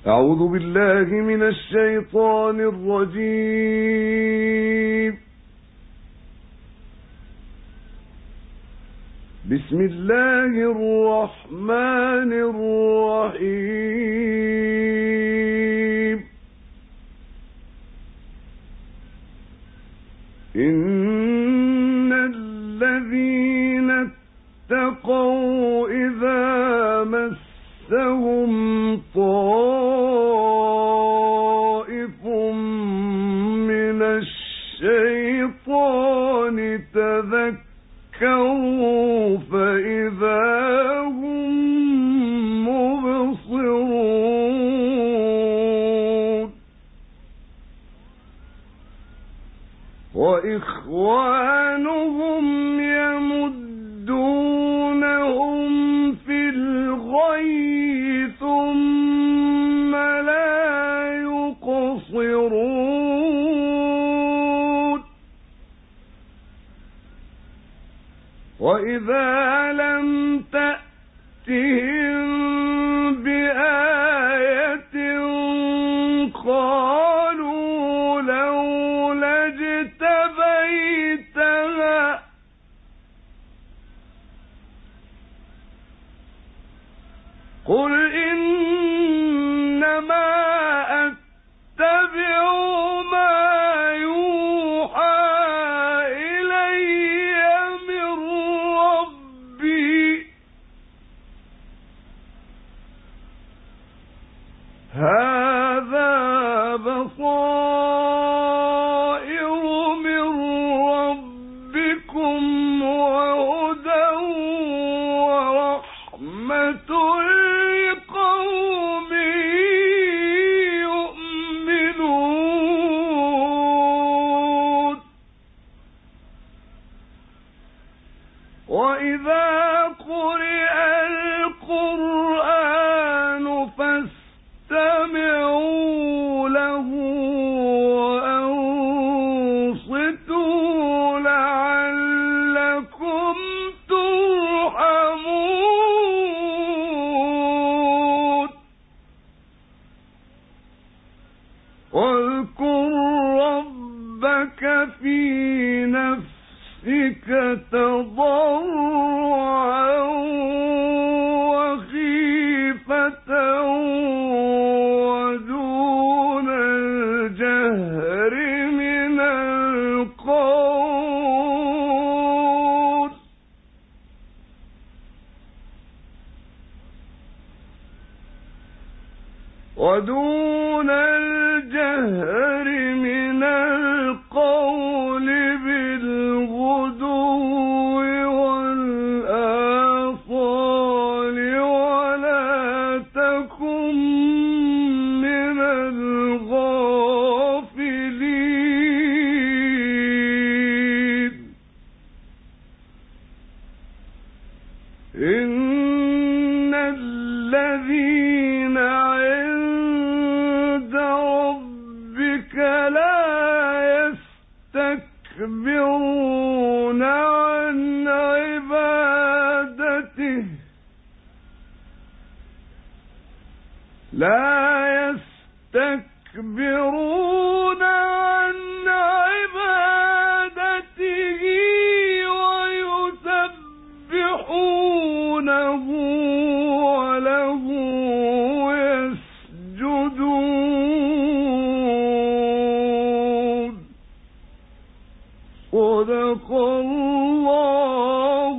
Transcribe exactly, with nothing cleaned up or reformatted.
أعوذ بالله من الشيطان الرجيم. بسم الله الرحمن الرحيم. إن الذين اتقوا إذا مسهم طائف من الشيطان تذكروا فإذا هم مبصرون. وإخوانهم يمدونهم في الغي ثم لا يقصرون. وإذا لم تأتهم بآية قالوا لولا اجتبيتها قل إنما أتبع ما يوحى إلي من ربي هذا بصائر من ربكم وهدى ورحمة لقوم يؤمنون. وإذا قرئ القرآن فاستمعوا له وأنصتوا لعلكم ترحمون. واذكر ربك في نفسك تضرعا وخيفة ودون الجهر من القول ودون الجهر من القول بالغدو والآصال ولا تكن من الغافلين. إن الذين عند ربك لا يستكبرون عن عبادته لا يستكبرون عن عبادته ويسبحونه وله يسجدون. صدق الله